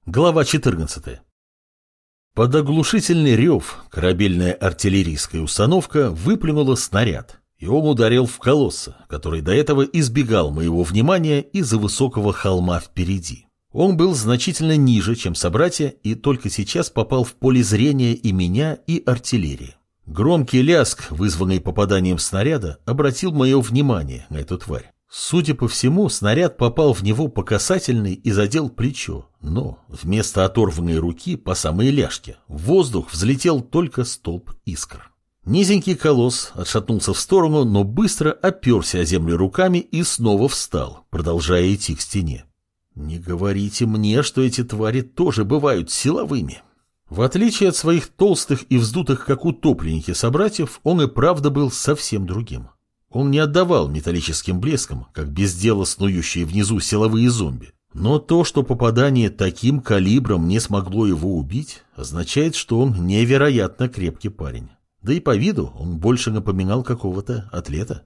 Глава 14. Под оглушительный рев корабельная артиллерийская установка выплюнула снаряд, и он ударил в колосса, который до этого избегал моего внимания из-за высокого холма впереди. Он был значительно ниже, чем собратья, и только сейчас попал в поле зрения и меня, и артиллерии. Громкий лязг, вызванный попаданием снаряда, обратил мое внимание на эту тварь. Судя по всему, снаряд попал в него по касательной и задел плечо, но вместо оторванной руки по самой ляжке в воздух взлетел только столб искр. Низенький колосс отшатнулся в сторону, но быстро оперся о землю руками и снова встал, продолжая идти к стене. Не говорите мне, что эти твари тоже бывают силовыми. В отличие от своих толстых и вздутых, как утопленники собратьев, он и правда был совсем другим. Он не отдавал металлическим блескам, как без дела снующие внизу силовые зомби. Но то, что попадание таким калибром не смогло его убить, означает, что он невероятно крепкий парень. Да и по виду он больше напоминал какого-то атлета.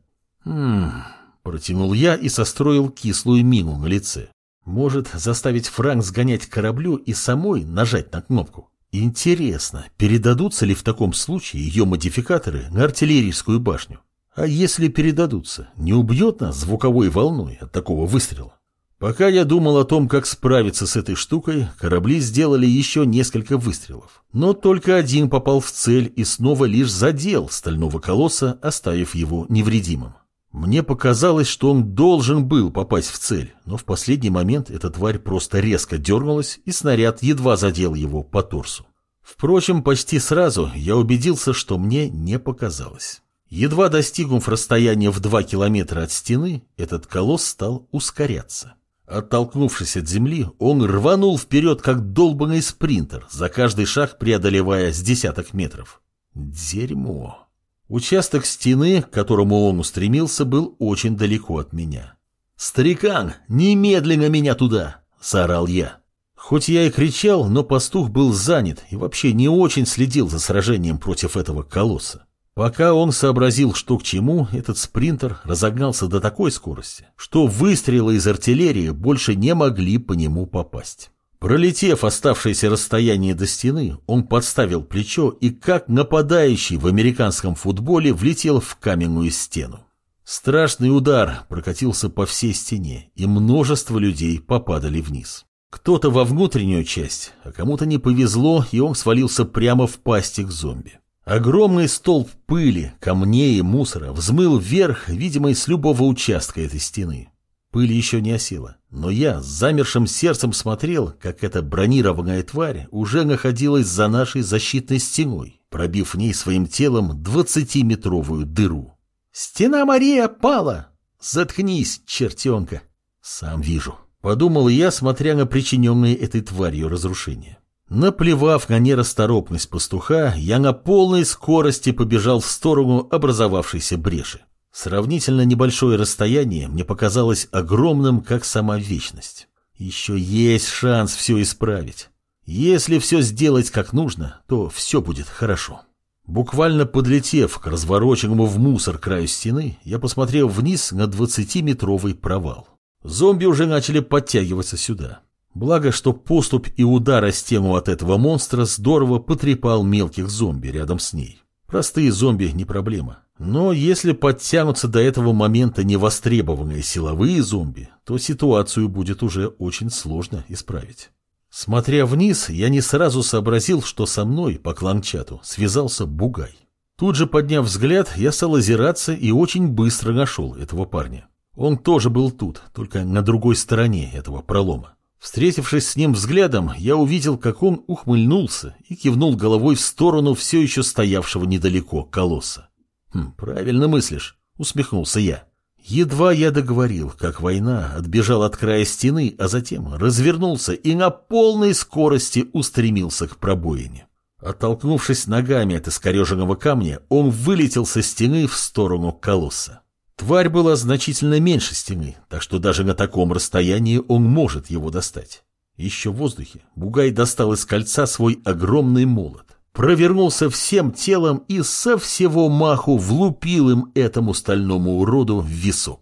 Протянул я и состроил кислую мину на лице. Может, заставить Франк сгонять к кораблю и самой нажать на кнопку? Интересно, передадутся ли в таком случае ее модификаторы на артиллерийскую башню? А если передадутся, не убьет нас звуковой волной от такого выстрела? Пока я думал о том, как справиться с этой штукой, корабли сделали еще несколько выстрелов. Но только один попал в цель и снова лишь задел стального колосса, оставив его невредимым. Мне показалось, что он должен был попасть в цель, но в последний момент эта тварь просто резко дернулась, и снаряд едва задел его по торсу. Впрочем, почти сразу я убедился, что мне не показалось. Едва достигнув расстояния в 2 километра от стены, этот колосс стал ускоряться. Оттолкнувшись от земли, он рванул вперед, как долбанный спринтер, за каждый шаг преодолевая с десяток метров. Дерьмо. Участок стены, к которому он устремился, был очень далеко от меня. «Старикан, немедленно меня туда!» – заорал я. Хоть я и кричал, но пастух был занят и вообще не очень следил за сражением против этого колосса. Пока он сообразил, что к чему, этот спринтер разогнался до такой скорости, что выстрелы из артиллерии больше не могли по нему попасть. Пролетев оставшееся расстояние до стены, он подставил плечо и, как нападающий в американском футболе, влетел в каменную стену. Страшный удар прокатился по всей стене, и множество людей попадали вниз. Кто-то во внутреннюю часть, а кому-то не повезло, и он свалился прямо в пасти к зомби. Огромный столб пыли, камней и мусора взмыл вверх, видимо, с любого участка этой стены. Пыль еще не осела, но я с замершим сердцем смотрел, как эта бронированная тварь уже находилась за нашей защитной стеной, пробив в ней своим телом 20-метровую дыру. «Стена Мария пала! Заткнись, чертенка!» «Сам вижу», — подумал я, смотря на причиненные этой тварью разрушения. Наплевав на нерасторопность пастуха, я на полной скорости побежал в сторону образовавшейся бреши. Сравнительно небольшое расстояние мне показалось огромным, как сама вечность. Еще есть шанс все исправить. Если все сделать как нужно, то все будет хорошо. Буквально подлетев к развороченному в мусор краю стены, я посмотрел вниз на 20-метровый провал. Зомби уже начали подтягиваться сюда. Благо, что поступь и удар о стену от этого монстра здорово потрепал мелких зомби рядом с ней. Простые зомби не проблема. Но если подтянутся до этого момента невостребованные силовые зомби, то ситуацию будет уже очень сложно исправить. Смотря вниз, я не сразу сообразил, что со мной по кланчату связался бугай. Тут же, подняв взгляд, я стал озираться и очень быстро нашел этого парня. Он тоже был тут, только на другой стороне этого пролома. Встретившись с ним взглядом, я увидел, как он ухмыльнулся и кивнул головой в сторону все еще стоявшего недалеко колосса. «Правильно мыслишь», — усмехнулся я. Едва я договорил, как война отбежал от края стены, а затем развернулся и на полной скорости устремился к пробоине. Оттолкнувшись ногами от искореженного камня, он вылетел со стены в сторону колосса. Тварь была значительно меньше стены, так что даже на таком расстоянии он может его достать. Еще в воздухе бугай достал из кольца свой огромный молот, провернулся всем телом и со всего маху влупил им этому стальному уроду в висок.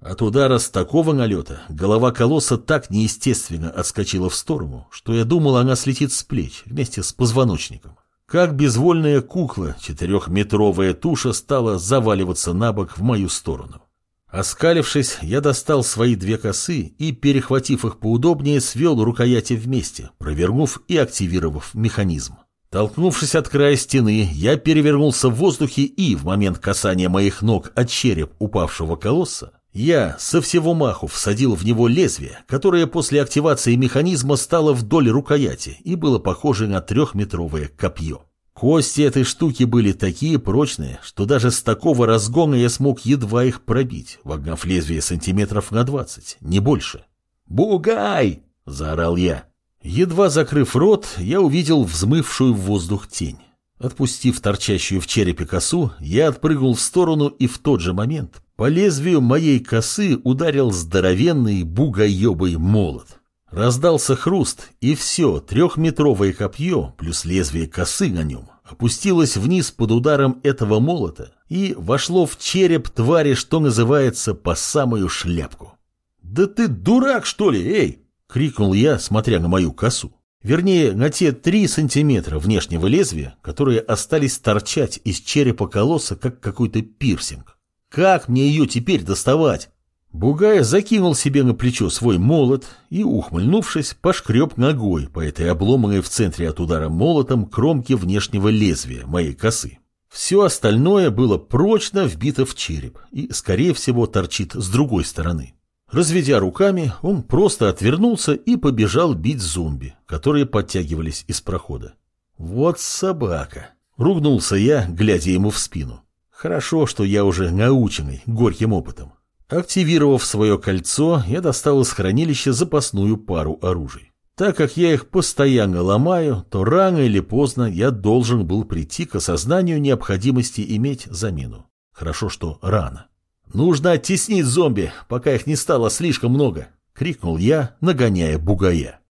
От удара с такого налета голова колосса так неестественно отскочила в сторону, что я думал, она слетит с плеч вместе с позвоночником. Как безвольная кукла, 4-метровая туша стала заваливаться на бок в мою сторону. Оскалившись, я достал свои 2 косы и, перехватив их поудобнее, свел рукояти вместе, провернув и активировав механизм. Толкнувшись от края стены, я перевернулся в воздухе и, в момент касания моих ног от череп упавшего колосса, я со всего маху всадил в него лезвие, которое после активации механизма стало вдоль рукояти и было похоже на 3-метровое копье. Кости этой штуки были такие прочные, что даже с такого разгона я смог едва их пробить, вогнав лезвие сантиметров на 20, не больше. «Бугай!» – заорал я. Едва закрыв рот, я увидел взмывшую в воздух тень. Отпустив торчащую в черепе косу, я отпрыгнул в сторону, и в тот же момент по лезвию моей косы ударил здоровенный бугаебый молот. Раздался хруст, и все 3-метровое копье плюс лезвие косы на нем опустилось вниз под ударом этого молота и вошло в череп твари, что называется, по самую шляпку. «Да ты дурак, что ли, эй!» — крикнул я, смотря на мою косу. Вернее, на те 3 сантиметра внешнего лезвия, которые остались торчать из черепа колосса, как какой-то пирсинг. Как мне ее теперь доставать? Бугай закинул себе на плечо свой молот и, ухмыльнувшись, пошкреб ногой по этой обломанной в центре от удара молотом кромке внешнего лезвия моей косы. Все остальное было прочно вбито в череп и, скорее всего, торчит с другой стороны. Разведя руками, он просто отвернулся и побежал бить зомби, которые подтягивались из прохода. «Вот собака!» — ругнулся я, глядя ему в спину. «Хорошо, что я уже наученный горьким опытом». Активировав свое кольцо, я достал из хранилища запасную пару оружий. Так как я их постоянно ломаю, то рано или поздно я должен был прийти к осознанию необходимости иметь замену. Хорошо, что рано. «Нужно оттеснить зомби, пока их не стало слишком много!» — крикнул я, нагоняя бугая.